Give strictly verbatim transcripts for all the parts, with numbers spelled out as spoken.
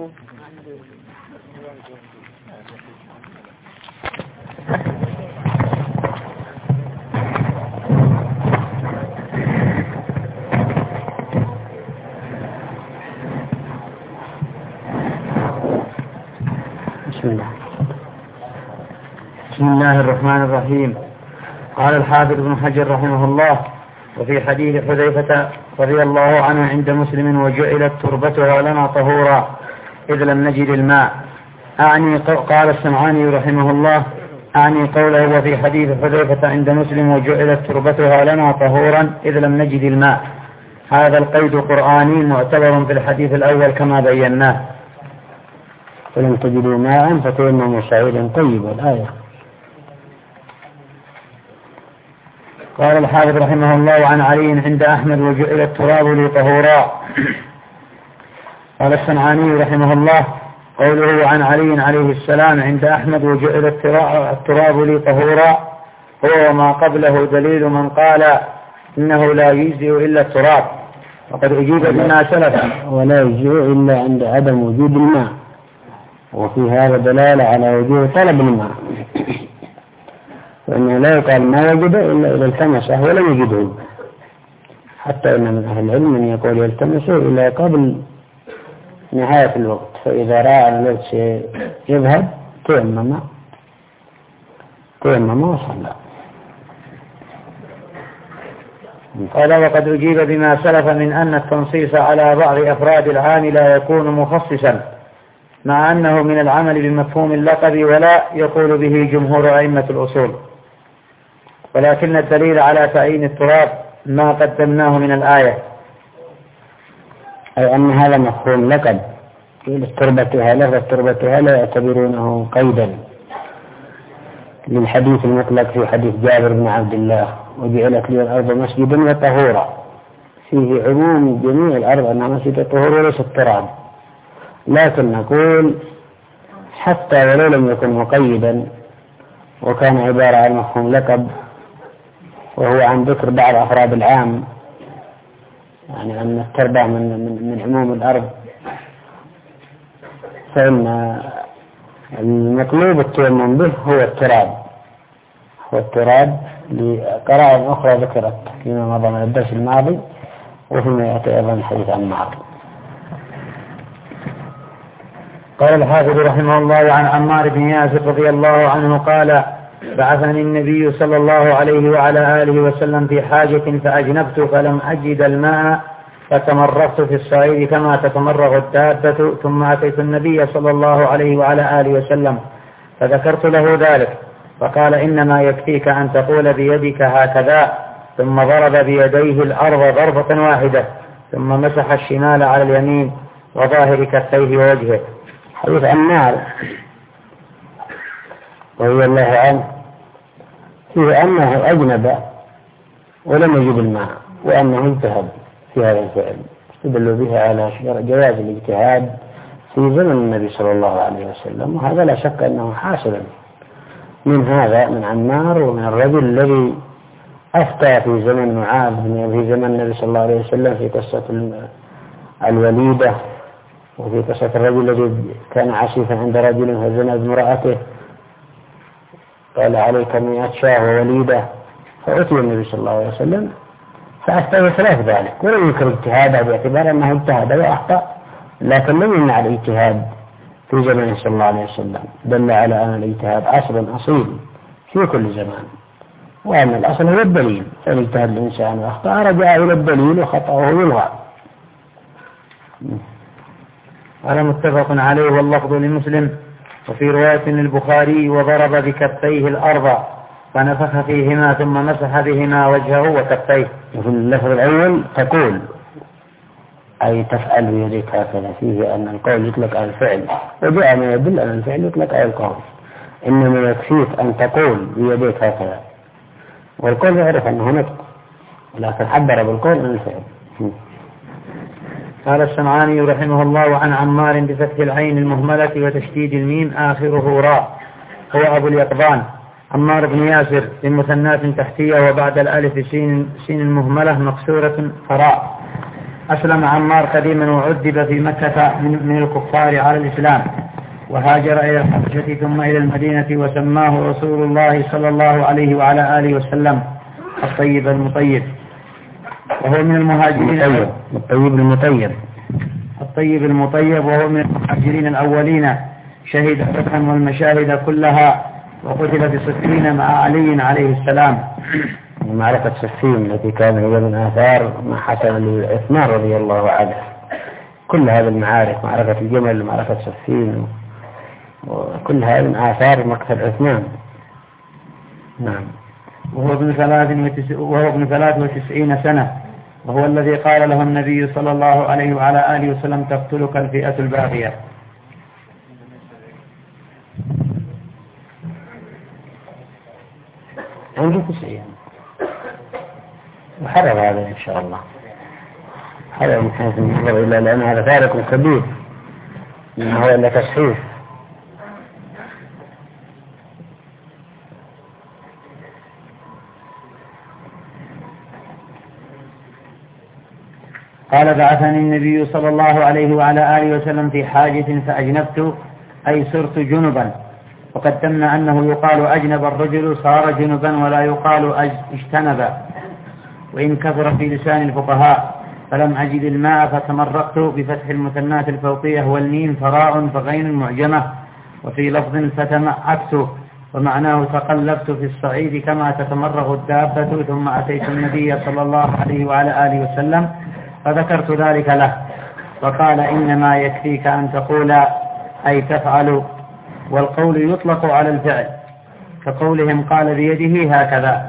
بسم الله بسم الله الرحمن الرحيم. قال الحافظ ابن حجر رحمه الله: وفي حديث حذيفة رضي الله عنه عند مسلم: وجعلت تربتها لنا طهورا إذ لم نجد الماء. أعني قال السمعاني رحمه الله: أعني قوله وفي حديث حذيفة عند مسلم: وجعلت تربتها لنا طهورا إذ لم نجد الماء. هذا القيد قرآني معتبر في الحديث الأول كما بيناه. فلم تجدوا ماء فتيمموا صعيدا طيبا. الآية. قال الحافظ رحمه الله: عن علي عند أحمد: وجعل التراب لي طهورا. قال الصنعاني رحمه الله: قوله عن علي عليه السلام عند أحمد: وجعل التراب لي طهورا، هو وما قبله دليل من قال إنه لا يجزئ إلا التراب، وقد أجيب بما سلف. ولا يجزئ إلا عند عدم وجود الماء، وفي هذا دلالة على وجود طلب الماء، وأنه لا يقال ما وجد إلا إذا التمسه ولم يجده، حتى إن من أهل العلم من يقول يلتمسه إلا قبل نهاية الوقت، فإذا رأى أن الوقت سيذهب تيمم تيمم وصلى. قال: وقد أجيب بما سلف من أن التنصيص على بعض أفراد العام لا يكون مخصصا، مع أنه من العمل بمفهوم اللقب ولا يقول به جمهور أئمة الأصول، ولكن الدليل على تعيين التراب ما قدمناه من الآية، أي أن هذا مفهوم لقب. تربتها لفظ تربتها لا يعتبرونه قيدا للحديث المطلق في حديث جابر بن عبد الله: وجعلت لي الأرض مسجدا وطهورا، فيه عموم جميع الأرض أنها مسجد طهور وليس التراب. لكن نقول حتى ولو لم يكن مقيدا وكان عبارة عن مفهوم لقب، وهو عن ذكر بعض أفراد العام، يعني أن التربة من, من, من عموم الأرض، فإن المطلوب التيمم به هو التراب هو التراب لقرائن أخرى ذكرت فيما مضى من الدرس الماضي وفيما يأتي أيضا الحديث عن معاذ. قال الحافظ رحمه الله: عن عمار بن ياسر رضي الله عنه قال: بعثني النبي صلى الله عليه وعلى آله وسلم في حاجة فأجنبت فلم أجد الماء فتمرغت في الصعيد كما تتمرغ الدابة، ثم أتيت النبي صلى الله عليه وعلى آله وسلم فذكرت له ذلك، فقال: إنما يكفيك أن تقول بيدك هكذا، ثم ضرب بيديه الأرض ضربة واحدة، ثم مسح الشمال على اليمين وظاهر كفيه ووجهه. حديث عمار رضي الله عنه فيه أنه أجنب ولم يجد الماء، وأنه اجتهد في هذا الفعل، استدلوا بها على جواز الاجتهاد في زمن النبي صلى الله عليه وسلم، وهذا لا شك أنه حاصل من هذا من عمار ومن الرجل الذي أفتى في زمن معاذ في زمن النبي صلى الله عليه وسلم في قصة الوليدة، وفي قصة الرجل الذي كان عسيفا عند رجل فزنى بامرأته قال: عليك مئة شاة ووليدة، فأتي النبي صلى الله عليه وسلم فأفتى ثلاث ذلك، ولم ينكر اجتهاده باعتبار أنه اجتهد وأخطأ، لكن لم يمنع الاجتهاد في زمن صلى الله عليه وسلم، دل على أن الاجتهاد أصل أصيل في كل زمان، وأن الأصل هو الدليل، فإن اجتهد الإنسان وأخطأ رجع إلى الدليل وخطأه يلغى. قال: متفق عليه واللفظ لمسلم. وفي رواية للبخاري: وضرب بكفيه الأرض فنفخ فيهما ثم مسح بهما وجهه وكفيه. وفي اللفظ الأول تقول أي تفعل بيديك هكذا، فيه أن القول يطلق على الفعل، وجاء ما يدل أن الفعل يطلق على القول، إنما يكفيك أن تقول بيديك هكذا، والقول يعرف أنه نطق، لكن عبر بالقول عن الفعل. قال السمعاني رحمه الله: عن عمار بفتح العين المهملة وتشديد الميم آخره راء، هو أبو اليقظان عمار بن ياسر بمثنات تحتية وبعد الألف سين, سين المهملة مكسورة فراء. أسلم عمار قديما وعذب في مكة من الكفار على الإسلام، وهاجر إلى الحبشة ثم إلى المدينة، وسماه رسول الله صلى الله عليه وعلى آله وسلم الطيب المطيب، وهو من المهاجرين الطيب المطيب الطيب المطيب وهو من المهاجرين الأولين، شهد فتحا والمشاهد كلها، وقتل بصفين مع علي عليه السلام. معركة صفين التي كان هي من آثار ما حصل لعثمان رضي الله عنه. كل هذه المعارك، معركة الجمل، معركة صفين، وكل هذه من آثار مقتل عثمان. نعم. وهو ابن ثلاث وتس... وهو ابن ثلاث وتسعين سنة، وهو الذي قال له النبي صلى الله عليه وعلى آله وسلم: تقتلك الفئة الباغية. عنده تسعين، وحرر هذا إن شاء الله، حرر من حيث النظر إلا لأن هذا فارق كبير، إنه هو إلا تصحيح. قال: بعثني النبي صلى الله عليه وعلى آله وسلم في حاجة فأجنبت، أي صرت جنبا. وقدمنا أنه يقال أجنب الرجل صار جنبا، ولا يقال اجتنب، وإن كثر في لسان الفقهاء. فلم أجد الماء فتمرقت بفتح المثنات الفوقية والميم فراء فغين معجمة، وفي لفظ فتمعكت، ومعناه تقلبت في الصعيد كما تتمرغ الدابة. ثم أتيت النبي صلى الله عليه وعلى آله وسلم فذكرت ذلك له، وقال: إنما يكفيك أن تقول أي تفعل، والقول يطلق على الفعل، كقولهم قال بيده هكذا،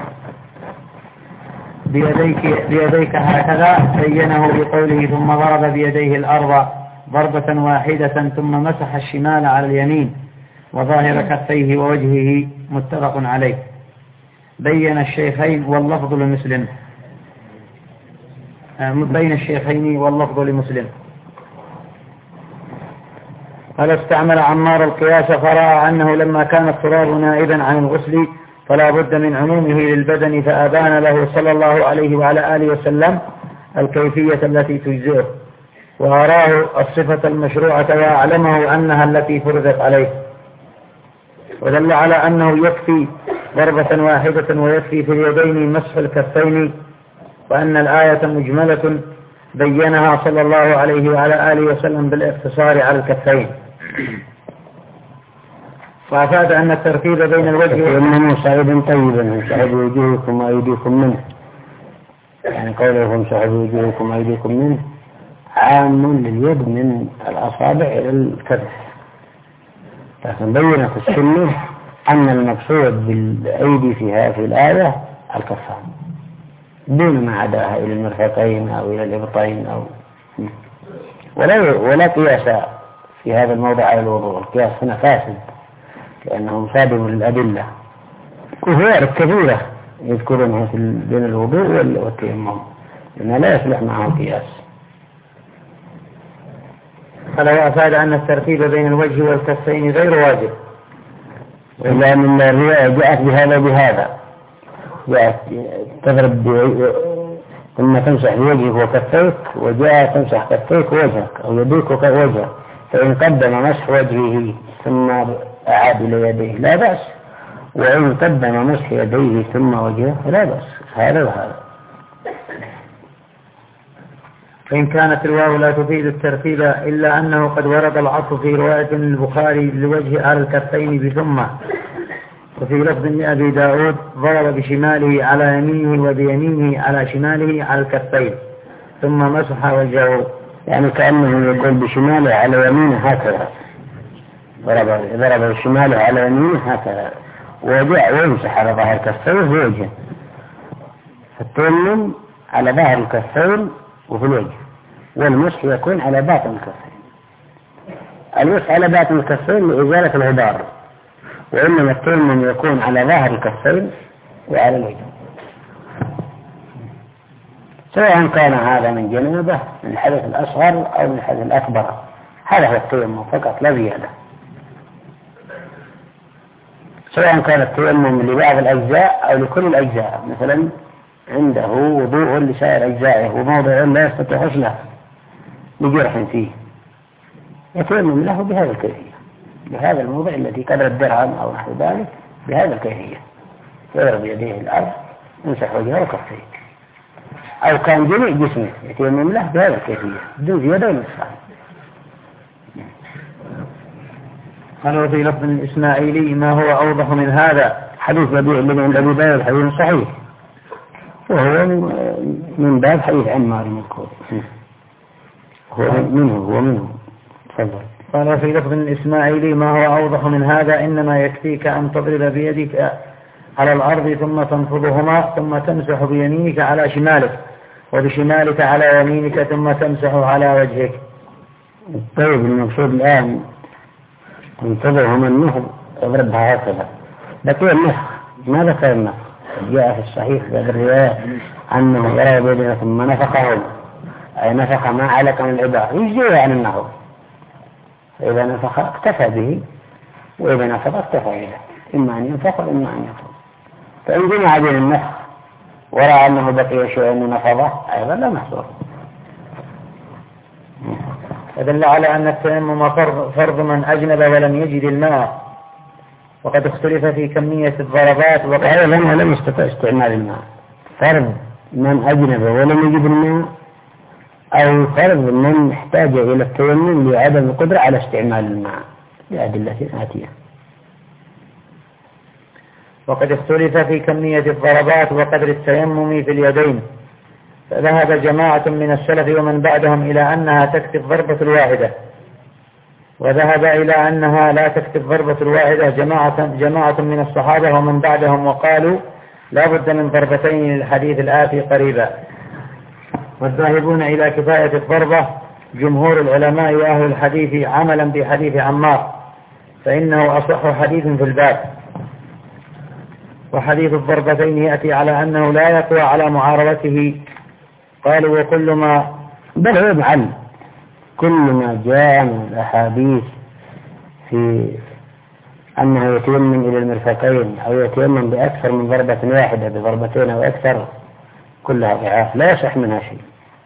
بيديك, بيديك هكذا، بينه بقوله ثم ضرب بيديه الأرض ضربة واحدة ثم مسح الشمال على اليمين وظاهر كفيه ووجهه، متفق عليه. بين الشيخين واللفظ لمسلم بين الشيخين واللفظ لمسلم. قال: استعمل عمار القياس فرأى أنه لما كان التراب نائبا عن الغسل فلا بد من عمومه للبدن، فأبان له صلى الله عليه وعلى آله وسلم الكيفية التي تجزئه، وأراه الصفة المشروعة وأعلمه أنها التي فرضت عليه، ودل على أنه يكفي ضربة واحدة ويكفي في اليدين مسح الكفين، وأن الآية مجملة بينها صلى الله عليه وعلى آله وسلم بالاقتصار على الكفين. وأفاد أن الترتيب بين الوجه وإنما صعيدا طيبا صعد وجوهكم وأيديكم منه، يعني قوله امسحوا بوجوهكم وأيديكم منه عام لليد من الأصابع إلى الكف، لكن بين في السنة أن المقصود بالأيدي في هذه الآية الكفان دون ما عداها إلى المرفقين أو إلى الإبطين أو ولا ولا قياس في هذا الموضع على الوضوء. القياس هنا فاسد لأنه مصادم للأدلة، وفوارق كثيرة يذكرونها بين الوضوء والتيمم، لأنه لا يصلح معه القياس. قال: وأفاد أن الترتيب بين الوجه والكفين غير واجب، إلا أن الرواية جاءت بهذا بهذا جاءت تضرب ثم تمسح بوجهك وكفيك، وجاء تمسح كفيك ووجهك أو يديك ووجهك، فإن قدم مسح وجهه ثم أعاد إلى يديه لا بأس، وإن قدم مسح يديه ثم وجهه لا بأس، هذا وهذا. فإن كانت الواو لا تفيد الترتيب، إلا أنه قد ورد العطف في رواية البخاري للوجه على الكفين بثم، وفي لفظ لأبي داود ضرب بشماله على يمينه وبيمينه على شماله على الكفين ثم مسح وجهه، يعني كأنه يقول بشماله على يمينه هكذا، ضرب ضرب بشماله على يمينه هكذا، وجاء ويمسح على ظهر الكفين ووجهه، فالتيمم على ظهر الكفين وفي الوجه، والمسح يكون على باطن الكفين. المسح على باطن الكفين لإزالة الغبار، وإنما التيمم يكون على ظهر الكفين وعلى الوجه، سواء كان هذا من جنابه من الحدث الأصغر أو من الحدث الأكبر، هذا هو التيمم فقط لا زيادة، سواء كان التيمم لبعض الأجزاء أو لكل الأجزاء، مثلا عنده وضوء لسائر أجزائه وموضع لا يستطيع غسله لجرح فيه يتيمم له بهذا الكيفية، بهذا الموضع الذي قدر الدرهم أو نحو ذلك، بهذا الكيفية يضرب يديه الأرض يمسح وجهه وكفيه، أو كان جميع جسمه يتيمم له بهذا الكيفية بدون زيادة ولا نقصان. قال وفي لفظ الإسماعيلي ما هو أوضح من هذا حديث بديع الذي عند أبي داود حديث صحيح، وهو من باب حديث عمار المذكور، هو منه هو منه تفضل. قال وفي لفظ الإسماعيلي ما هو أوضح من هذا إنما يكفيك أن تضرب بيدك على الأرض ثم تنفضهما ثم تمسح بيمينك على شمالك وبشمالك على يمينك ثم تمسح على وجهك. طيب المقصود الآن انتظرهم النهر اضربها هكذا، بقي النفخ ما ذكر النفخ، جاء في الصحيح في الرواية أنه ضرب بيدنا ثم نفخهم، أي نفخ ما علق من العبارة يجزيه عن النهر، فإذا نفخ اكتفى به وإذا نفخ اكتفى به، إما أن ينفخ وإما أن ينفخ. فإن جمع بين النفخ ورأى أنه بقي شيء أنه نفضه أيضا لا محصور. فدل على أن التيمم فرض من أجنب ولم يجد الماء، وقد اختلف في كمية الضربات وقال لما لم يستطع استعمال الماء، فرض من أجنب ولم يجد الماء أو فرض من احتاج إلى التيمم لعدم القدرة على استعمال الماء لأدلة آتية. وقد اختلف في كمية الضربات وقدر التيمم في اليدين، فذهب جماعة من السلف ومن بعدهم إلى أنها تكفي الضربة الواحدة، وذهب إلى أنها لا تكفي الضربة الواحدة جماعة, جماعة من الصحابة ومن بعدهم، وقالوا لا بد من ضربتين للحديث الآتي قريبا. والذاهبون إلى كفاية الضربة جمهور العلماء وأهل الحديث عملا بحديث عمار، فإنه أصح حديث في الباب. وحديث الضربتين يأتي على أنه لا يقوى على معارضته. قالوا وكل ما بل يفعل كل ما جاء من الأحاديث في أنه يتيمم إلى المرفقين أو يتيمم بأكثر من ضربة واحدة بضربتين أو أكثر كلها ضعاف لا يصح منها شيء.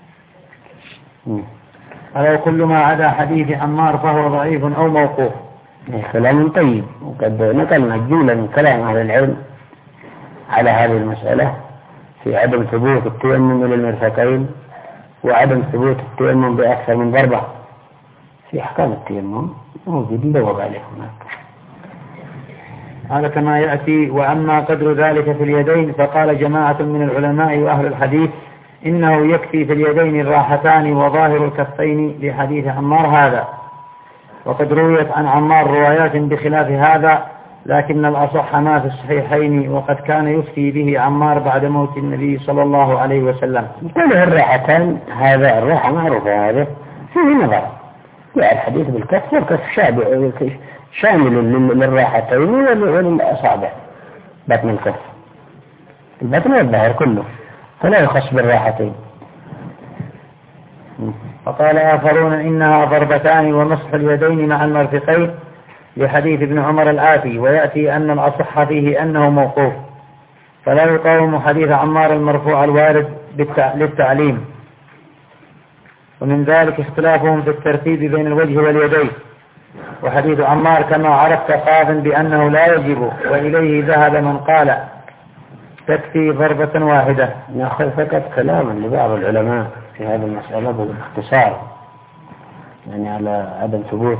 أو كل ما عدا حديث عمار فهو ضعيف أو موقوف. كلام طيب، وقد نقلنا جملة من كلام أهل العلم على هذه المسألة في عدم ثبوت التيمم إلى المرفقين وعدم ثبوت التيمم بأكثر من ضربة في أحكام التيمم موجود ندوب عليه هناك. هذا كما يأتي. وأما قدر ذلك في اليدين فقال جماعة من العلماء وأهل الحديث إنه يكفي في اليدين الراحتان وظاهر الكفين لحديث عمار هذا. وقد رويت عن عمار روايات بخلاف هذا، لكن الأصح ما في الصحيحين، وقد كان يفتي به عمار بعد موت النبي صلى الله عليه وسلم. كله الراحتان، هذا الراحة معروفة، هذا فيه نظر. جاء الحديث بالكف والكف شامل للراحتين وللأصابع، بطن الكف البطن والظهر كله، فلا يخص بالراحتين. فقال آخرون إنها ضربتان ومسح اليدين مع المرفقين لحديث ابن عمر الآتي، ويأتي أن الأصح فيه أنه موقوف، فلا يقاوم حديث عمار المرفوع الوارد للتعليم. ومن ذلك اختلافهم في الترتيب بين الوجه واليدين، وحديث عمار كما عرفت قاض بأنه لا يجب، وإليه ذهب من قال تكفي ضربة واحدة. نأخذ فقط كلاما لبعض العلماء في هذه المسألة باختصار، يعني على عدم ثبوت.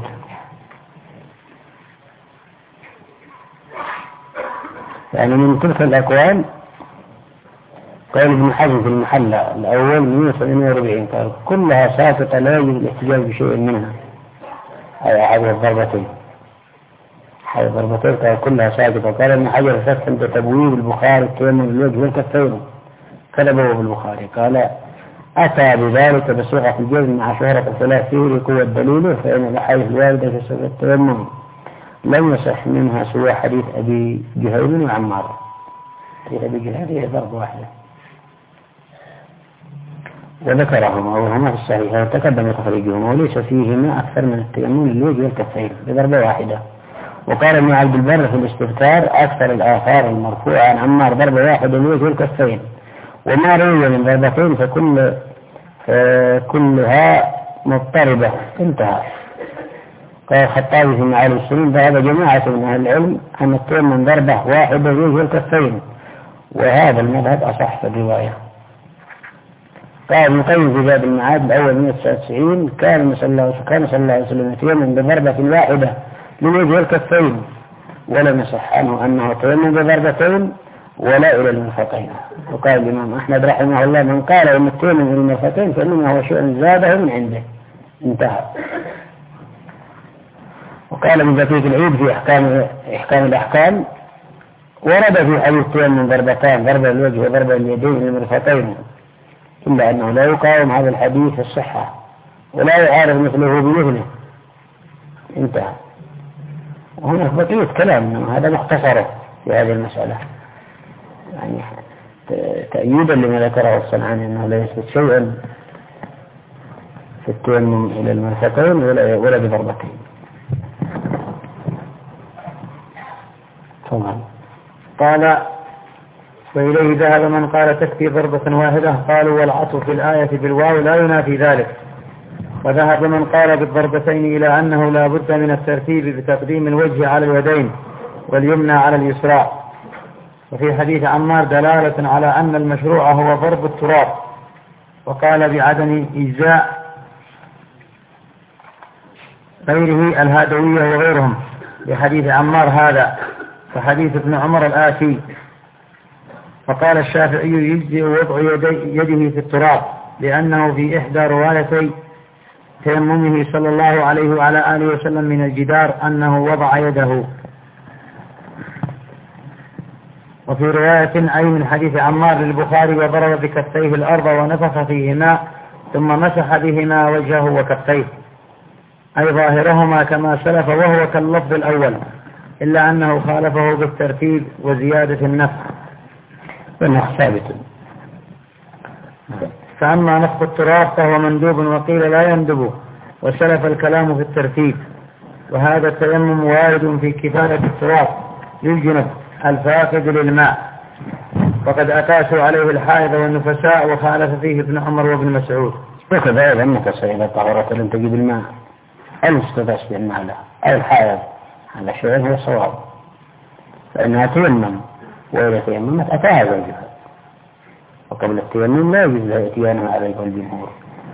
يعني من تلك الأقوال قال ابن حزم في المحلى الأول مئة وسبعين وأربعين قال كلها ساقطة لا يجب الاحتجاج بشيء منها، أي أحد الضربتين أحد الضربتين قال كلها ساقطة. قال ابن حجر فتح عند تبويب البخاري التيمم بالوجه والكفين كذبه في البخاري، قال أتى بذلك بصيغة الجزم مع شهرة الثلاث فيه لقوة الدليل، فإن الأحاديث الواردة في صيغة التيمم لم يصح منها سوى حديث أبي جهيل وعمار. حديث أبي جهيل هي ضربة واحدة وذكرهما وهما في الصحيح وتقدم تخريجهما، وليس فيهما أكثر من التيمم للوجه والكفين بضربة واحدة. وقال ابن عبد البر في الاستذكار أكثر الآثار المرفوعة عن عمار ضربة واحدة للوجه والكفين، وما روي من ضربتين فكل كلها مضطربة انتهى. قال الخطابي في معالم السنين ذهب جماعة من أهل العلم أن التيمم ضربة واحدة يجوز الكفين، وهذا المذهب أصح في الرواية. قال ابن القيم في باب المعاد الأول مئة وتسعة وتسعين كان صلى الله عليه وسلم يتيمم بضربة واحدة لوجه الكفين، ولم يصح عنه أنه تيمم بضربتين ولا إلى المرفقين. وقال الإمام أحمد رحمه الله من قال إن التيمم إلى المرفقين فإنما هو شيء زاده من عنده، انتهى. وقال ابن دقيق العيد في إحكام إحكام الأحكام ورد في حديث التيمم ضربتان، ضربة الوجه وضربة اليدين للمرفقين، إلا أنه لا يقاوم هذا الحديث الصحة ولا يعارض مثله بمثله، انتهى. وهناك بقية كلام هذا مختصره في هذه المسألة، يعني تأييدا لما ذكره الصنعاني أنه لا يثبت شيئا في التيمم إلى المرفقين ولا ولا بضربتين. طبعا قال وإليه ذهب من قال تكفي ضربة واحدة، قالوا والعطف في الآية بالواو لا ينافي ذلك. وذهب من قال بالضربتين إلى أنه لا بد من الترتيب بتقديم الوجه على اليدين واليمنى على اليسرى. وفي حديث عمار دلالة على أن المشروع هو ضرب التراب، وقال بعدم إجزاء غيره الهادوية وغيرهم بحديث عمار هذا فحديث ابن عمر الآتي. فقال الشافعي يجزئ وضع يده في التراب لأنه في إحدى روايتي تيممه صلى الله عليه وعلى آله وسلم من الجدار أنه وضع يده. وفي رواية أي من حديث عمار للبخاري وضرب بكفيه الأرض ونفخ فيهما ثم مسح بهما وجهه وكفيه، أي ظاهرهما كما سلف وهو كاللفظ الأول، إلا أنه خالفه بالترتيب وزيادة النفخ والنفخ ثابت. فأما نفخ التراب فهو مندوب وقيل لا يندب، وسلف الكلام في الترتيب. وهذا التيمم وارد في كفاية التراب للجنب الفاقد للماء، وقد أقاسوا عليه الحائض والنفساء وخالف فيه ابن عمر وابن مسعود. وكذا أيضا النفس إذا طهرت لم تجد الماء المستدس بالماء له أو الحائض على شيء هو صواب، فإنها تيمم وإذا تيممت أتاها زوجها، وقبل التيمم لا يجوز لها إتيانها عليه الجمهور.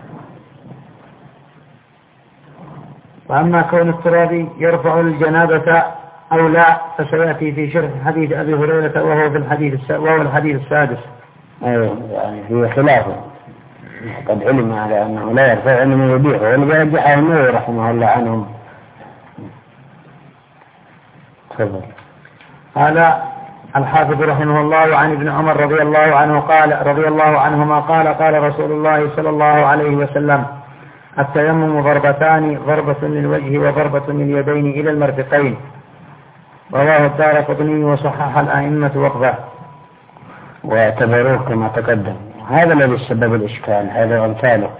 وأما كون التراب يرفع الجنابة أو لا فسيأتي في شرح حديث أبي هريرة وهو في الحديث وهو الحديث السادس. أيوه يعني في خلافه قد علم على أنه لا يرفع إنما يبيح، والذي يرجحه النووي رحمه الله عنهم. تفضل. قال الحافظ رحمه الله عن ابن عمر رضي الله عنه قال رضي الله عنهما قال قال رسول الله صلى الله عليه وسلم التيمم ضربتان، ضربة للوجه وضربة لليدين إلى المرفقين. رواه الدارقطني وصحح الأئمة وقفه واعتبروه كما تقدم. هذا الذي سبب الإشكال، هذا أمثاله.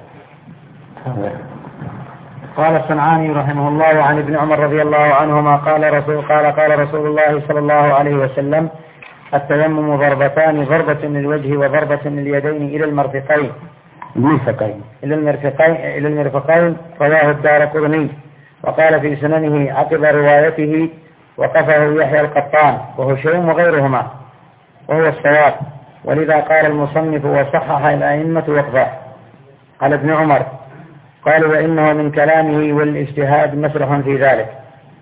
قال الصنعاني رحمه الله عن ابن عمر رضي الله عنهما قال رسول قال قال رسول الله صلى الله عليه وسلم التيمم ضربتان، ضربة للوجه وضربة لليدين إلى المرفقين المرفقين إلى المرفقين إلى المرفقين. رواه الدارقطني وقال في سننه عقب روايته وقفه يحيى القطان وهشيم وغيرهما وهو الصواب، ولذا قال المصنف وصحح الأئمة وقفه. قال ابن عمر قال وإنه من كلامه والاجتهاد مسرح في ذلك.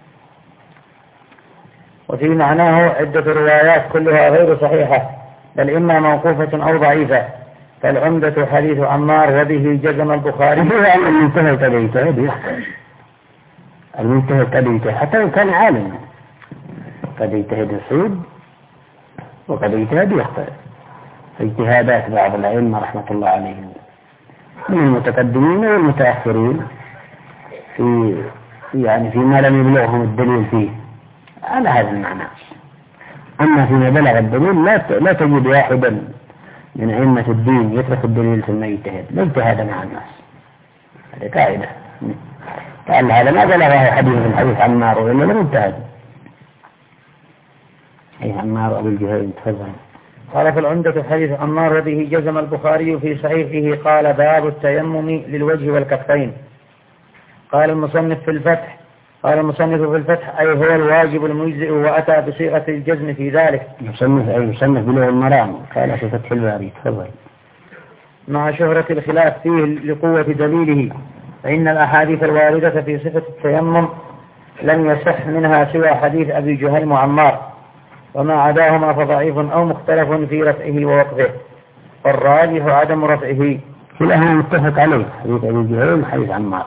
وفي معناه عدة روايات كلها غير صحيحة بل إما موقوفة أو ضعيفة، فالعمدة حديث عمار وبه جزم البخاري. المنتهى قد يجتهد يحتاج المنتهى قد يجتهد حتى لو كان عالما، قد يجتهد يصيب وقد يجتهد يخطئ. اجتهادات بعض العلم رحمة الله عليهم من المتقدمين والمتأخرين في يعني فيما لم يبلغهم الدليل فيه على هذا المعنى. أما فيما بلغ الدليل لا لا تجد واحدا من أئمة الدين يترك الدليل ثم يجتهد، لا اجتهاد مع الناس، هذه قاعدة. قال هذا ما بلغه حديث الحديث عمار وإلا لم يجتهد. أي عمار أبو الجهيل. تفضل. قال في العمدة حديث عمار وبه جزم البخاري في صحيحه قال باب التيمم للوجه والكفين. قال المصنف في الفتح قال المصنف في الفتح أي هو الواجب المجزئ وأتى بصيغة الجزم في ذلك. مصنف أي مصنف بلغة المرام قال في فتح الباري تفضل. مع شهرة الخلاف فيه لقوة دليله، فإن الأحاديث الواردة في صفة التيمم لم يصح منها سوى حديث أبي جهيم وعمار، وما عداهما فضعيف أو مختلف في رفعه ووقفه، والراجح عدم رفعه. كلها متفق عليه حديث أبي جهيم وحديث عمار.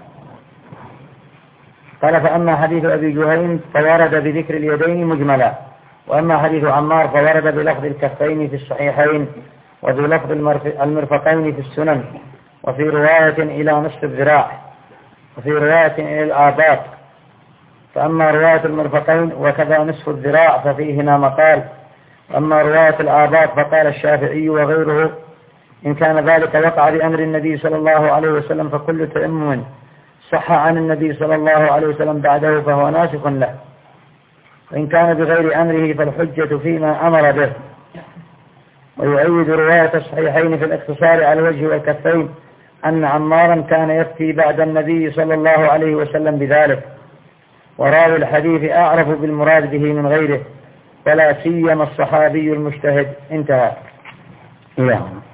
قال فأما حديث أبي جهيم فورد بذكر اليدين مجملا، وأما حديث عمار فورد بلفظ الكفين في الصحيحين وبلفظ المرفقين في السنن، وفي رواية إلى نصف الذراع، وفي رواية إلى الآباط. فأما رواية المرفقين وكذا نصف الذراع ففيهما مقال، وأما رواية الآباط فقال الشافعي وغيره إن كان ذلك وقع بأمر النبي صلى الله عليه وسلم فكل تيمم صح عن النبي صلى الله عليه وسلم بعده فهو ناسخ له، وإن كان بغير أمره فالحجة فيما أمر به. ويؤيد رواية الصحيحين في الاقتصار على الوجه والكفين أن عمارا كان يفتي بعد النبي صلى الله عليه وسلم بذلك، وراوي الحديث أعرف بالمراد به من غيره، ولا سيما الصحابي المجتهد. انتهى.